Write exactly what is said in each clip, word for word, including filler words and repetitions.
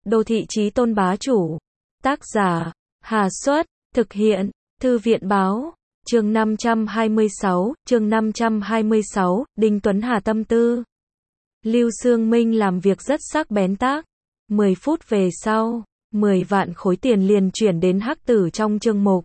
Đô thị chí tôn bá chủ. Tác giả, Hà Xuất, thực hiện, Thư viện báo, chương năm trăm hai mươi sáu, chương năm trăm hai mươi sáu, Đinh Tuấn Hà tâm tư. Lưu Xương Minh làm việc rất sắc bén tác. mười phút về sau, mười vạn khối tiền liền chuyển đến Hắc Tử trong chương mục.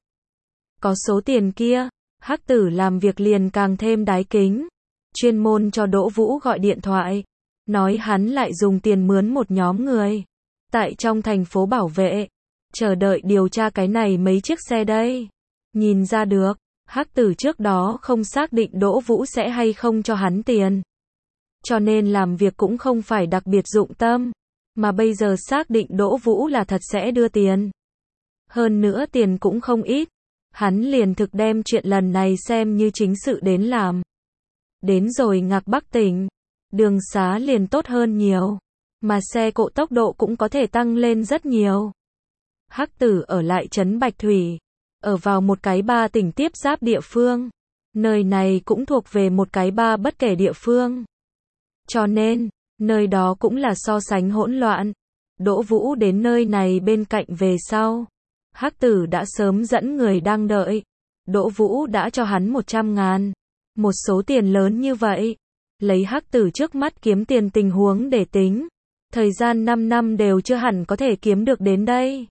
Có số tiền kia, Hắc Tử làm việc liền càng thêm đái kính. Chuyên môn cho Đỗ Vũ gọi điện thoại, nói hắn lại dùng tiền mướn một nhóm người tại trong thành phố bảo vệ, chờ đợi điều tra cái này mấy chiếc xe đây. Nhìn ra được, Hắc Tử trước đó không xác định Đỗ Vũ sẽ hay không cho hắn tiền, cho nên làm việc cũng không phải đặc biệt dụng tâm, mà bây giờ xác định Đỗ Vũ là thật sẽ đưa tiền. Hơn nữa tiền cũng không ít, hắn liền thực đem chuyện lần này xem như chính sự đến làm. Đến rồi Ngạc Bắc tỉnh, đường xá liền tốt hơn nhiều, mà xe cộ tốc độ cũng có thể tăng lên rất nhiều. Hắc Tử ở lại trấn Bạch Thủy, ở vào một cái ba tỉnh tiếp giáp địa phương. Nơi này cũng thuộc về một cái ba bất kể địa phương. Cho nên, nơi đó cũng là so sánh hỗn loạn. Đỗ Vũ đến nơi này bên cạnh về sau, Hắc Tử đã sớm dẫn người đang đợi. Đỗ Vũ đã cho hắn một trăm ngàn. Một số tiền lớn như vậy, lấy Hắc Tử trước mắt kiếm tiền tình huống để tính, thời gian năm năm đều chưa hẳn có thể kiếm được đến đây.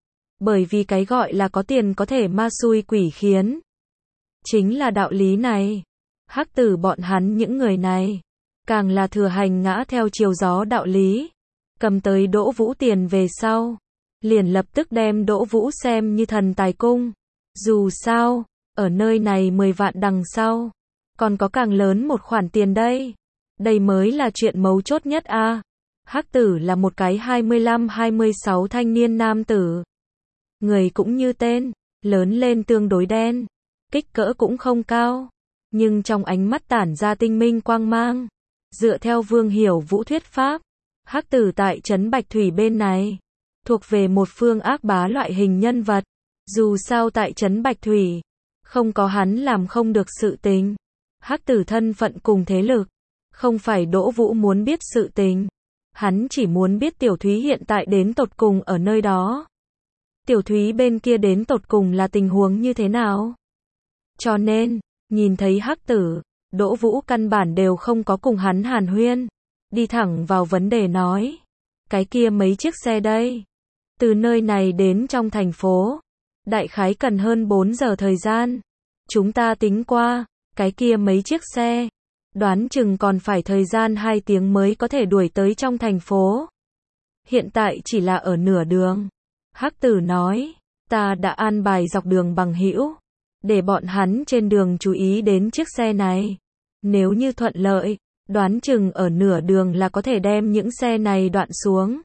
Bởi vì cái gọi là có tiền có thể ma xui quỷ khiến, chính là đạo lý này. Hắc Tử bọn hắn những người này, càng là thừa hành ngã theo chiều gió đạo lý. Cầm tới Đỗ Vũ tiền về sau, liền lập tức đem Đỗ Vũ xem như thần tài cung. Dù sao, ở nơi này mười vạn đằng sau, còn có càng lớn một khoản tiền đây. Đây mới là chuyện mấu chốt nhất a. À. Hắc Tử là một cái hai mươi lăm hai mươi sáu thanh niên nam tử. Người cũng như tên, lớn lên tương đối đen, kích cỡ cũng không cao, nhưng trong ánh mắt tản ra tinh minh quang mang. Dựa theo Vương Hiểu Vũ thuyết pháp, Hắc Tử tại trấn Bạch Thủy bên này, thuộc về một phương ác bá loại hình nhân vật. Dù sao tại trấn Bạch Thủy, không có hắn làm không được sự tình. Hắc Tử thân phận cùng thế lực, không phải Đỗ Vũ muốn biết sự tình. Hắn chỉ muốn biết Tiểu Thúy hiện tại đến tột cùng ở nơi đó. Tiểu Thúy bên kia đến tột cùng là tình huống như thế nào. Cho nên, nhìn thấy Hắc Tử, Đỗ Vũ căn bản đều không có cùng hắn hàn huyên. Đi thẳng vào vấn đề nói. Cái kia mấy chiếc xe đây. Từ nơi này đến trong thành phố, đại khái cần hơn bốn giờ thời gian. Chúng ta tính qua, cái kia mấy chiếc xe, đoán chừng còn phải thời gian hai tiếng mới có thể đuổi tới trong thành phố. Hiện tại chỉ là ở nửa đường. Hắc Tử nói, ta đã an bài dọc đường bằng hữu, để bọn hắn trên đường chú ý đến chiếc xe này. Nếu như thuận lợi, đoán chừng ở nửa đường là có thể đem những xe này đoạn xuống.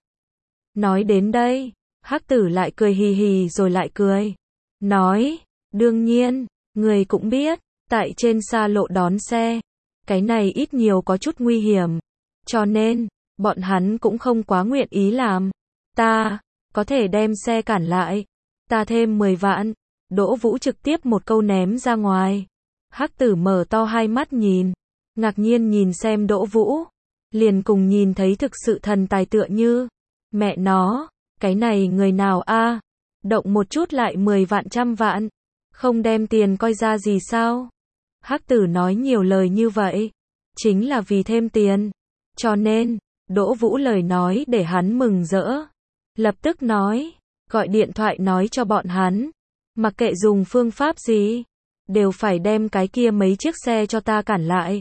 Nói đến đây, Hắc Tử lại cười hì hì rồi lại cười. Nói, đương nhiên, người cũng biết, tại trên xa lộ đón xe, cái này ít nhiều có chút nguy hiểm. Cho nên, bọn hắn cũng không quá nguyện ý làm. Ta, có thể đem xe cản lại. Ta thêm mười vạn. Đỗ Vũ trực tiếp một câu ném ra ngoài. Hắc Tử mở to hai mắt nhìn, ngạc nhiên nhìn xem Đỗ Vũ, liền cùng nhìn thấy thực sự thần tài tựa như. Mẹ nó, cái này người nào a? À? Động một chút lại mười vạn trăm vạn, không đem tiền coi ra gì sao? Hắc Tử nói nhiều lời như vậy, chính là vì thêm tiền. Cho nên, Đỗ Vũ lời nói để hắn mừng rỡ. Lập tức nói, gọi điện thoại nói cho bọn hắn, mặc kệ dùng phương pháp gì, đều phải đem cái kia mấy chiếc xe cho ta cản lại.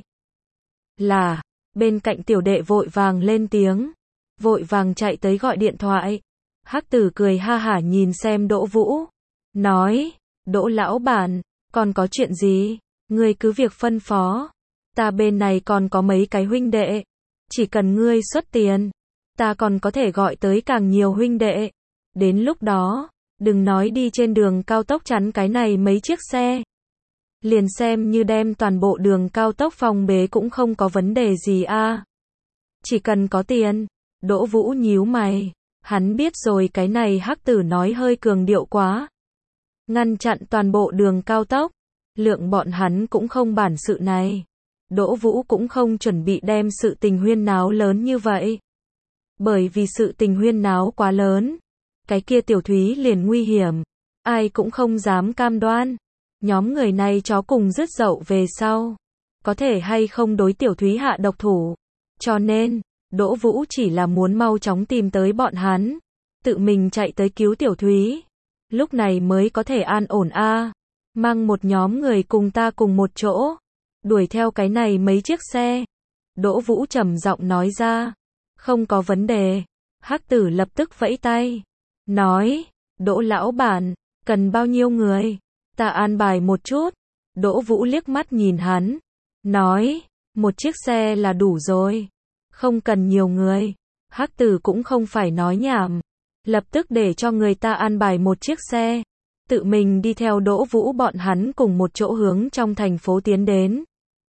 Là, bên cạnh tiểu đệ vội vàng lên tiếng, vội vàng chạy tới gọi điện thoại. Hắc Tử cười ha hả nhìn xem Đỗ Vũ, nói, Đỗ lão bản, còn có chuyện gì, ngươi cứ việc phân phó. Ta bên này còn có mấy cái huynh đệ, chỉ cần ngươi xuất tiền, ta còn có thể gọi tới càng nhiều huynh đệ. Đến lúc đó, đừng nói đi trên đường cao tốc chắn cái này mấy chiếc xe. Liền xem như đem toàn bộ đường cao tốc phòng bế cũng không có vấn đề gì a. À. Chỉ cần có tiền. Đỗ Vũ nhíu mày, hắn biết rồi cái này Hắc Tử nói hơi cường điệu quá. Ngăn chặn toàn bộ đường cao tốc, lượng bọn hắn cũng không bản sự này. Đỗ Vũ cũng không chuẩn bị đem sự tình huyên náo lớn như vậy. Bởi vì sự tình huyên náo quá lớn, cái kia Tiểu Thúy liền nguy hiểm, ai cũng không dám cam đoan. Nhóm người này chó cùng rứt dậu về sau, có thể hay không đối Tiểu Thúy hạ độc thủ. Cho nên, Đỗ Vũ chỉ là muốn mau chóng tìm tới bọn hắn, tự mình chạy tới cứu Tiểu Thúy. Lúc này mới có thể an ổn a. À. Mang một nhóm người cùng ta cùng một chỗ, đuổi theo cái này mấy chiếc xe. Đỗ Vũ trầm giọng nói ra. Không có vấn đề. Hắc Tử lập tức vẫy tay, nói, Đỗ lão bản, cần bao nhiêu người? Ta an bài một chút. Đỗ Vũ liếc mắt nhìn hắn, nói, một chiếc xe là đủ rồi, không cần nhiều người. Hắc Tử cũng không phải nói nhảm, lập tức để cho người ta an bài một chiếc xe, tự mình đi theo Đỗ Vũ bọn hắn cùng một chỗ hướng trong thành phố tiến đến.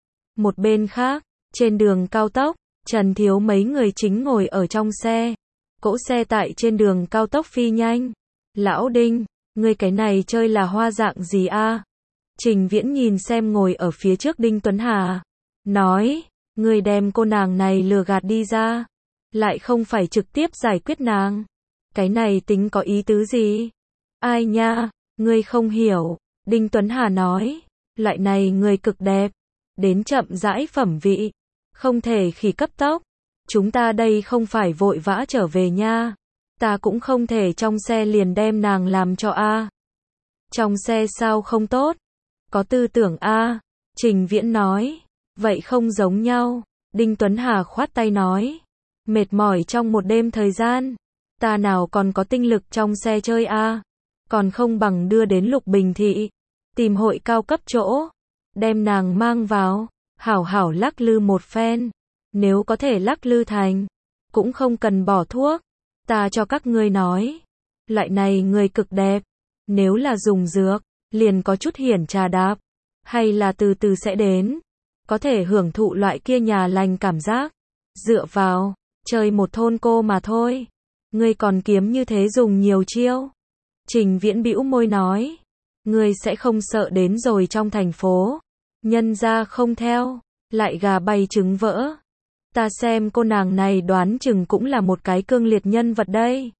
Một bên khác, trên đường cao tốc, Trần Thiếu mấy người chính ngồi ở trong xe. Cỗ xe tại trên đường cao tốc phi nhanh. Lão Đinh, ngươi cái này chơi là hoa dạng gì a? Trình Viễn nhìn xem ngồi ở phía trước Đinh Tuấn Hà, nói, ngươi đem cô nàng này lừa gạt đi ra, lại không phải trực tiếp giải quyết nàng. Cái này tính có ý tứ gì? Ai nha, ngươi không hiểu. Đinh Tuấn Hà nói, loại này người cực đẹp, đến chậm rãi phẩm vị, không thể khỉ cấp tốc. Chúng ta đây không phải vội vã trở về nha. Ta cũng không thể trong xe liền đem nàng làm cho a. Trong xe sao không tốt? Có tư tưởng a. Trình Viễn nói, vậy không giống nhau. Đinh Tuấn Hà khoát tay nói, mệt mỏi trong một đêm thời gian, ta nào còn có tinh lực trong xe chơi a. Còn không bằng đưa đến Lục Bình Thị, tìm hội cao cấp chỗ, đem nàng mang vào, hảo hảo lắc lư một phen. Nếu có thể lắc lư thành, cũng không cần bỏ thuốc. Ta cho các ngươi nói, loại này người cực đẹp, nếu là dùng dược, liền có chút hiển trà đạp, hay là từ từ sẽ đến, có thể hưởng thụ loại kia nhà lành cảm giác. Dựa vào, chơi một thôn cô mà thôi, ngươi còn kiếm như thế dùng nhiều chiêu. Trình Viễn bĩu môi nói, ngươi sẽ không sợ đến rồi trong thành phố, nhân ra không theo, lại gà bay trứng vỡ. Ta xem cô nàng này đoán chừng cũng là một cái cương liệt nhân vật đây.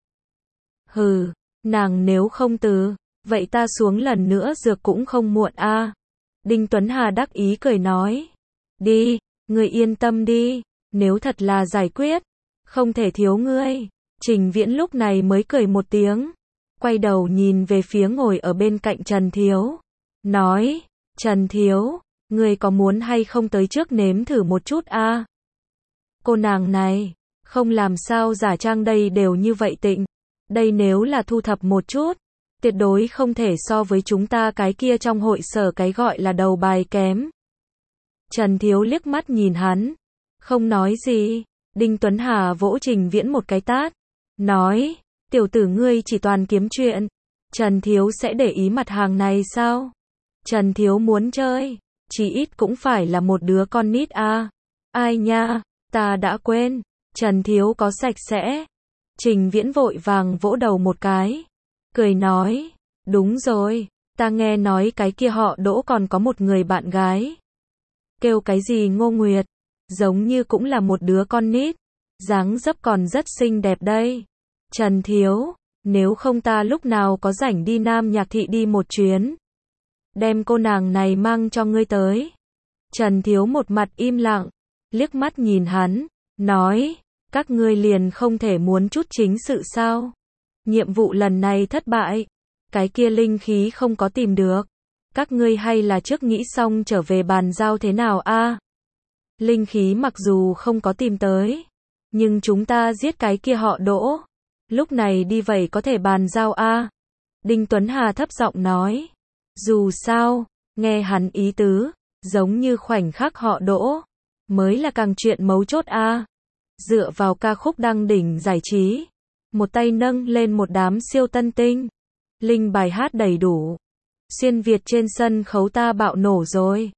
Hừ, nàng nếu không từ, vậy ta xuống lần nữa dược cũng không muộn a. À. Đinh Tuấn Hà đắc ý cười nói, đi, ngươi yên tâm đi, nếu thật là giải quyết, không thể thiếu ngươi. Trình Viễn lúc này mới cười một tiếng, quay đầu nhìn về phía ngồi ở bên cạnh Trần Thiếu, nói, Trần Thiếu, ngươi có muốn hay không tới trước nếm thử một chút a? À? Cô nàng này, không làm sao giả trang đây đều như vậy tịnh. Đây nếu là thu thập một chút, tuyệt đối không thể so với chúng ta cái kia trong hội sở cái gọi là đầu bài kém. Trần Thiếu liếc mắt nhìn hắn, không nói gì. Đinh Tuấn Hà vỗ Trình Viễn một cái tát, nói, tiểu tử ngươi chỉ toàn kiếm chuyện. Trần Thiếu sẽ để ý mặt hàng này sao? Trần Thiếu muốn chơi, chỉ ít cũng phải là một đứa con nít a. À. Ai nha? Ta đã quên, Trần Thiếu có sạch sẽ. Trình Viễn vội vàng vỗ đầu một cái, cười nói, đúng rồi, ta nghe nói cái kia họ Đỗ còn có một người bạn gái. Kêu cái gì Ngô Nguyệt, giống như cũng là một đứa con nít, dáng dấp còn rất xinh đẹp đây. Trần Thiếu, nếu không ta lúc nào có rảnh đi Nam Nhạc Thị đi một chuyến, đem cô nàng này mang cho ngươi tới. Trần Thiếu một mặt im lặng, liếc mắt nhìn hắn, nói, các ngươi liền không thể muốn chút chính sự sao? Nhiệm vụ lần này thất bại, cái kia linh khí không có tìm được, các ngươi hay là trước nghĩ xong trở về bàn giao thế nào a? À? Linh khí mặc dù không có tìm tới, nhưng chúng ta giết cái kia họ Đỗ, lúc này đi vậy có thể bàn giao a? À? Đinh Tuấn Hà thấp giọng nói, dù sao, nghe hắn ý tứ, giống như khoảnh khắc họ Đỗ mới là càng chuyện mấu chốt a. À. Dựa vào ca khúc đăng đỉnh giải trí, một tay nâng lên một đám siêu tân tinh, linh bài hát đầy đủ, xuyên Việt trên sân khấu ta bạo nổ rồi.